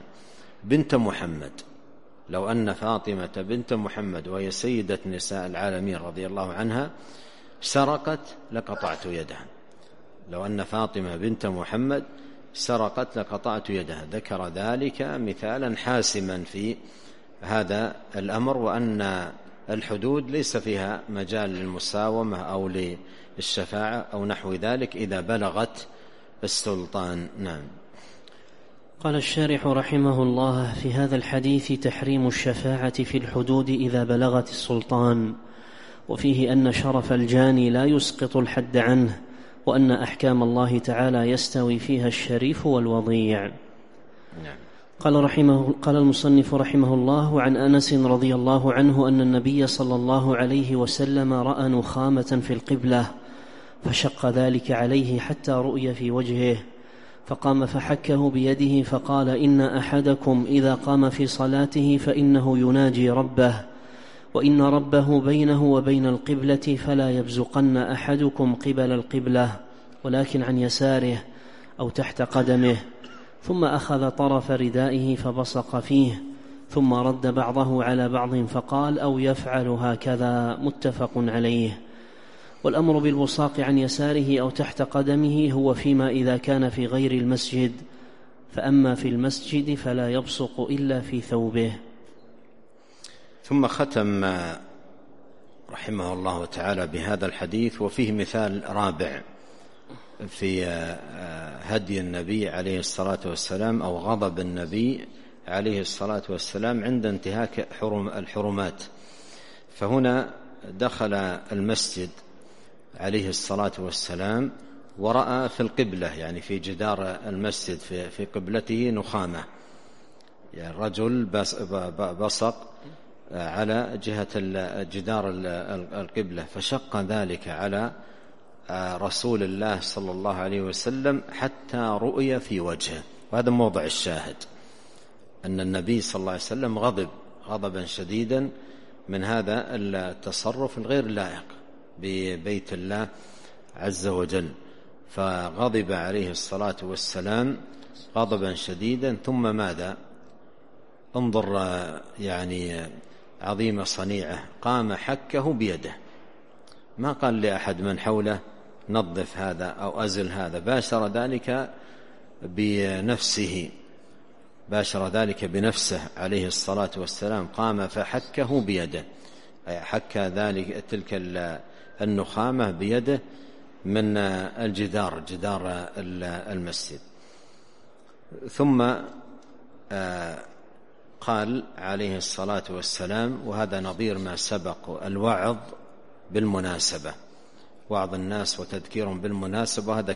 بنت محمد وهي سيدة نساء العالمين رضي الله عنها سرقت لقطعت يدها. لو أن فاطمة بنت محمد سرقت لقطعت يدها. ذكر ذلك مثالا حاسما في هذا الأمر، وأن الحدود ليس فيها مجال للمساومة أو للشفاعة أو نحو ذلك إذا بلغت السلطان. نعم. قال الشارح رحمه الله: في هذا الحديث تحريم الشفاعة في الحدود إذا بلغت السلطان، وفيه أن شرف الجاني لا يسقط الحد عنه، وأن أحكام الله تعالى يستوي فيها الشريف والوضيع. نعم. قال المصنف رحمه الله: عن أنس رضي الله عنه أن النبي صلى الله عليه وسلم رأى نخامة في القبلة فشق ذلك عليه حتى رؤي في وجهه، فقام فحكه بيده فقال: إن أحدكم إذا قام في صلاته فإنه يناجي ربه، وإن ربه بينه وبين القبلة، فلا يبزقن أحدكم قبل القبلة ولكن عن يساره أو تحت قدمه. ثم أخذ طرف ردائه فبصق فيه، ثم رد بعضه على بعض فقال: أو يفعل هكذا. متفق عليه. والأمر بالبصاق عن يساره أو تحت قدمه هو فيما إذا كان في غير المسجد، فأما في المسجد فلا يبصق إلا في ثوبه. ثم ختم رحمه الله تعالى بهذا الحديث، وفيه مثال رابع في هدي النبي عليه الصلاة والسلام أو غضب النبي عليه الصلاة والسلام عند انتهاك الحرمات. فهنا دخل المسجد عليه الصلاة والسلام ورأى في القبلة، يعني في جدار المسجد في قبلته نخامة، يعني الرجل بصق على جهة جدار القبلة، فشق ذلك على رسول الله صلى الله عليه وسلم حتى رؤي في وجهه. وهذا موضع الشاهد، أن النبي صلى الله عليه وسلم غضب غضبا شديدا من هذا التصرف الغير لائق ببيت الله عز وجل، فغضب عليه الصلاة والسلام غضبا شديدا. ثم ماذا؟ انظر يعني عظيم صنيعه، قام حكه بيده، ما قال لأحد من حوله نظف هذا أو أزل هذا، باشر ذلك بنفسه عليه الصلاة والسلام. قام فحكه بيده، أي حك ذلك تلك النخامة بيده من جدار المسجد. ثم قال عليه الصلاة والسلام، وهذا نظير ما سبق، الوعظ بالمناسبة، وعظ الناس وتذكيرهم بالمناسبة، هذا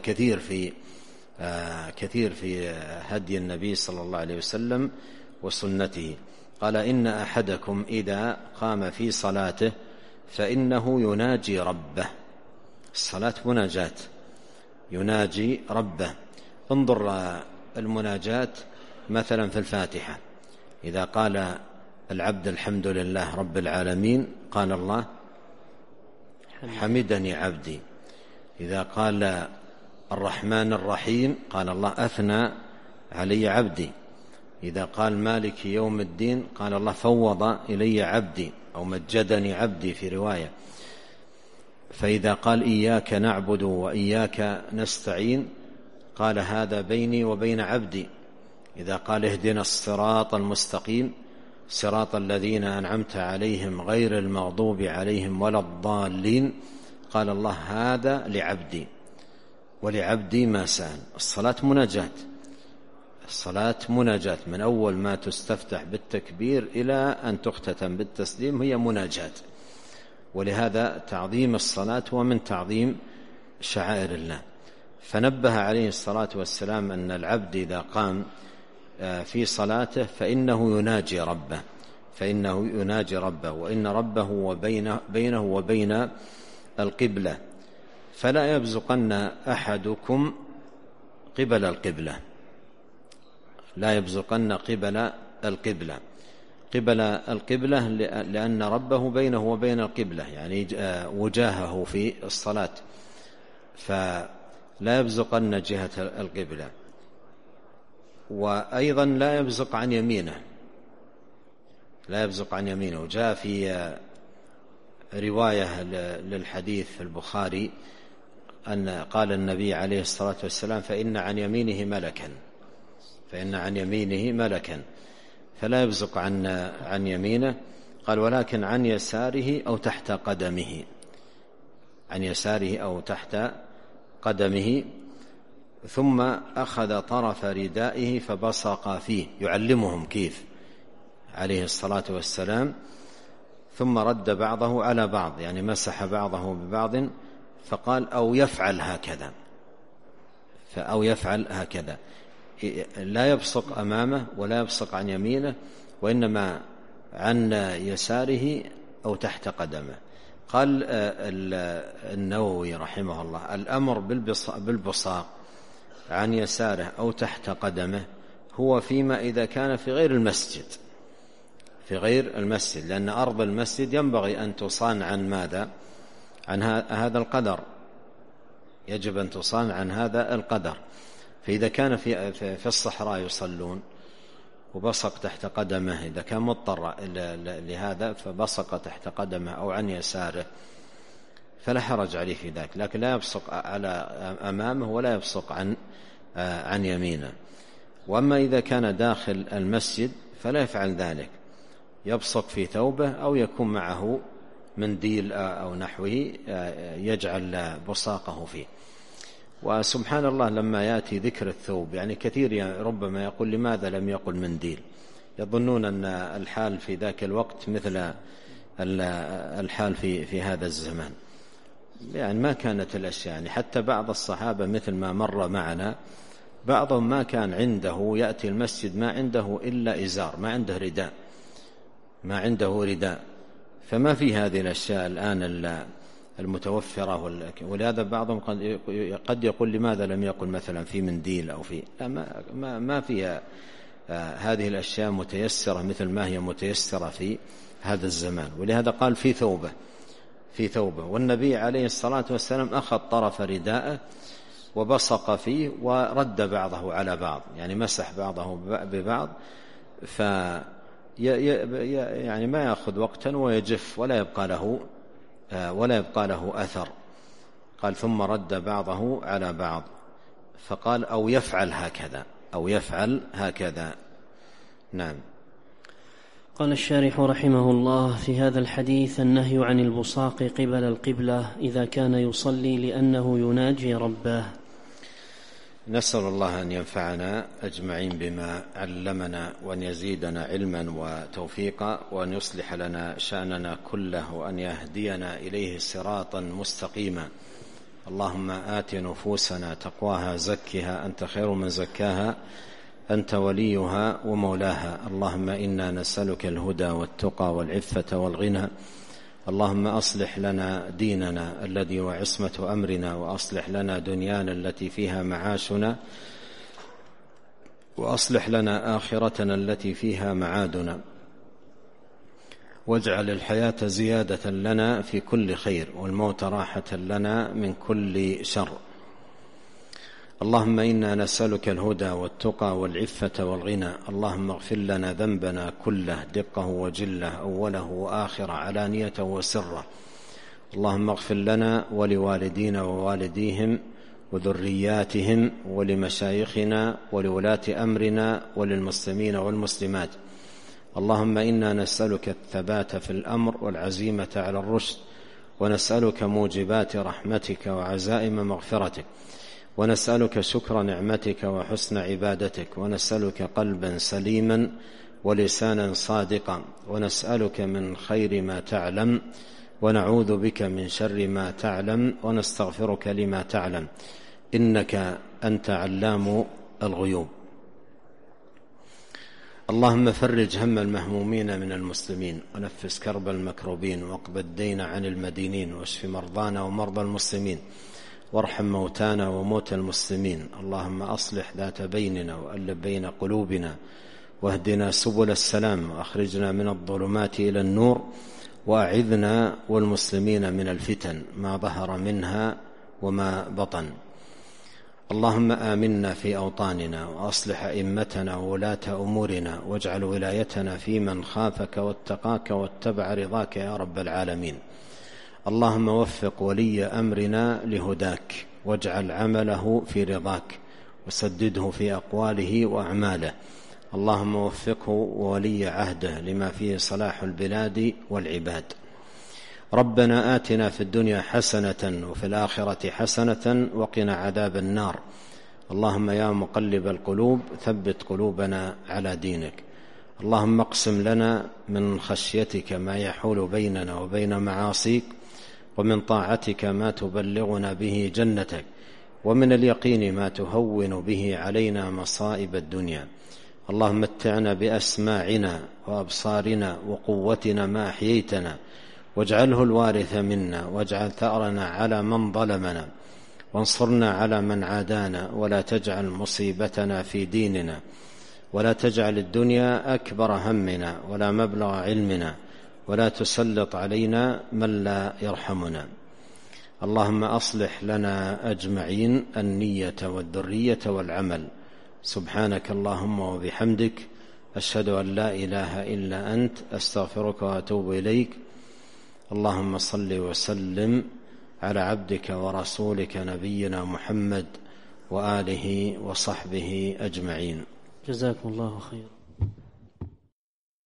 كثير في هدي النبي صلى الله عليه وسلم وسنته. قال: إن أحدكم إذا قام في صلاته فإنه يناجي ربه. الصلاة مناجاة، يناجي ربه. انظر المناجاة مثلا في الفاتحة، إذا قال العبد الحمد لله رب العالمين قال الله حمدني عبدي. إذا قال الرحمن الرحيم قال الله أثنى علي عبدي. إذا قال مالك يوم الدين قال الله فوض إلي عبدي أو مجدني عبدي في رواية. فإذا قال إياك نعبد وإياك نستعين قال هذا بيني وبين عبدي. إذا قال اهدنا الصراط المستقيم صراط الذين أنعمت عليهم غير المغضوب عليهم ولا الضالين قال الله هذا لعبدي. ولعبدي ما سأل. الصلاة مناجاة، الصلاة مناجاة من أول ما تستفتح بالتكبير إلى أن تختتم بالتسليم هي مناجاة. ولهذا تعظيم الصلاة ومن تعظيم شعائر الله. فنبه عليه الصلاة والسلام أن العبد إذا قام في صلاته فإنه يناجي ربه، وإن ربه بينه وبين القبلة، فلا يبزقن أحدكم قبل القبلة، لا يبزقن قبل القبلة لأن ربه بينه وبين القبلة، يعني وجاهه في الصلاة، فلا يبزقن جهة القبلة. وأيضا لا يبزق عن يمينه، جاء في رواية للحديث في البخاري أن قال النبي عليه الصلاة والسلام: فإن عن يمينه ملكا، فلا يبزق عن يمينه. قال: ولكن عن يساره أو تحت قدمه، ثم أخذ طرف ردائه فبصق فيه، يعلمهم كيف عليه الصلاة والسلام، ثم رد بعضه على بعض، يعني مسح بعضه ببعض، فقال: أو يفعل هكذا، لا يبصق أمامه ولا يبصق عن يمينه، وإنما عن يساره أو تحت قدمه. قال النووي رحمه الله: الأمر بالبصاق عن يساره أو تحت قدمه هو فيما إذا كان في غير المسجد، لأن أرض المسجد ينبغي أن تصان عن ماذا؟ عن هذا القدر، يجب أن تصان عن هذا القدر. فإذا كان في الصحراء يصلون وبصق تحت قدمه، إذا كان مضطر لهذا فبصق تحت قدمه أو عن يساره فلا حرج عليه في ذلك، لكن لا يبصق على أمامه ولا يبصق عن يمينه. وأما إذا كان داخل المسجد فلا يفعل ذلك، يبصق في ثوبه أو يكون معه منديل أو نحوه يجعل بصاقه فيه. وسبحان الله لما يأتي ذكر الثوب، يعني كثير ربما يقول: لماذا لم يقل منديل؟ يظنون أن الحال في ذاك الوقت مثل الحال في هذا الزمان، يعني ما كانت الأشياء، يعني حتى بعض الصحابة مثل ما مر معنا، بعضهم ما كان عنده يأتي المسجد ما عنده إلا إزار، ما عنده رداء، فما في هذه الأشياء الآن المتوفرة. ولهذا بعضهم قد يقول: لماذا لم يقل مثلا في منديل أو في ما فيها هذه الأشياء متيسرة مثل ما هي متيسرة في هذا الزمان. ولهذا قال: في ثوبه. والنبي عليه الصلاة والسلام أخذ طرف رداءه وبصق فيه ورد بعضه على بعض، يعني مسح بعضه ببعض، يعني ما يأخذ وقتا ويجف ولا يبقى له أثر. قال: ثم رد بعضه على بعض، فقال: أو يفعل هكذا. نعم. قال الشارح رحمه الله: في هذا الحديث النهي عن البصاق قبل القبلة إذا كان يصلي لأنه يناجي ربه. نسأل الله أن ينفعنا أجمعين بما علمنا، وأن يزيدنا علما وتوفيقا، وأن يصلح لنا شأننا كله، وأن يهدينا إليه صراطا مستقيما. اللهم آت نفوسنا تقواها زكها أنت خير من زكاها أنت وليها ومولاها. اللهم إنا نسألك الهدى والتقى والعفة والغنى. اللهم أصلح لنا ديننا الذي هو عصمة أمرنا، وأصلح لنا دنيانا التي فيها معاشنا، وأصلح لنا آخرتنا التي فيها معادنا، واجعل الحياة زيادة لنا في كل خير، والموت راحة لنا من كل شر. اللهم إنا نسألك الهدى والتقى والعفة والغنى. اللهم اغفر لنا ذنبنا كله دقه وجله، أوله وآخره، علانيته وسره. اللهم اغفر لنا ولوالدينا ووالديهم وذرياتهم ولمشايخنا ولولاة أمرنا وللمسلمين والمسلمات. اللهم إنا نسألك الثبات في الأمر والعزيمة على الرشد، ونسألك موجبات رحمتك وعزائم مغفرتك، ونسألك شكر نعمتك وحسن عبادتك، ونسألك قلبا سليما ولسانا صادقا، ونسألك من خير ما تعلم، ونعوذ بك من شر ما تعلم، ونستغفرك لما تعلم، إنك أنت علام الغيوب. اللهم فرج هم المهمومين من المسلمين، ونفس كرب المكروبين، واقض الدين عن المدينين، واشف مرضانا ومرضى المسلمين، وارحم موتانا وموتى المسلمين. اللهم أصلح ذات بيننا، وألف بين قلوبنا، واهدنا سبل السلام، وأخرجنا من الظلمات إلى النور، وأعذنا والمسلمين من الفتن ما ظهر منها وما بطن. اللهم آمنا في أوطاننا، وأصلح أئمتنا وولاة أمورنا، واجعل ولايتنا في من خافك واتقاك واتبع رضاك يا رب العالمين. اللهم وفق ولي أمرنا لهداك، واجعل عمله في رضاك، وسدده في أقواله وأعماله. اللهم وفقه وولي عهده لما فيه صلاح البلاد والعباد. ربنا آتنا في الدنيا حسنة وفي الآخرة حسنة وقنا عذاب النار. اللهم يا مقلب القلوب ثبت قلوبنا على دينك. اللهم اقسم لنا من خشيتك ما يحول بيننا وبين معاصيك، ومن طاعتك ما تبلغنا به جنتك، ومن اليقين ما تهون به علينا مصائب الدنيا. اللهم متعنا بأسماعنا وأبصارنا وقوتنا ما أحييتنا، واجعله الوارث منا، واجعل ثأرنا على من ظلمنا، وانصرنا على من عادانا، ولا تجعل مصيبتنا في ديننا، ولا تجعل الدنيا أكبر همنا ولا مبلغ علمنا، ولا تسلط علينا من لا يرحمنا. اللهم أصلح لنا أجمعين النية والذرية والعمل. سبحانك اللهم وبحمدك، أشهد أن لا إله إلا أنت، أستغفرك وأتوب إليك. اللهم صل وسلم على عبدك ورسولك نبينا محمد وآله وصحبه أجمعين. جزاكم الله خيرا.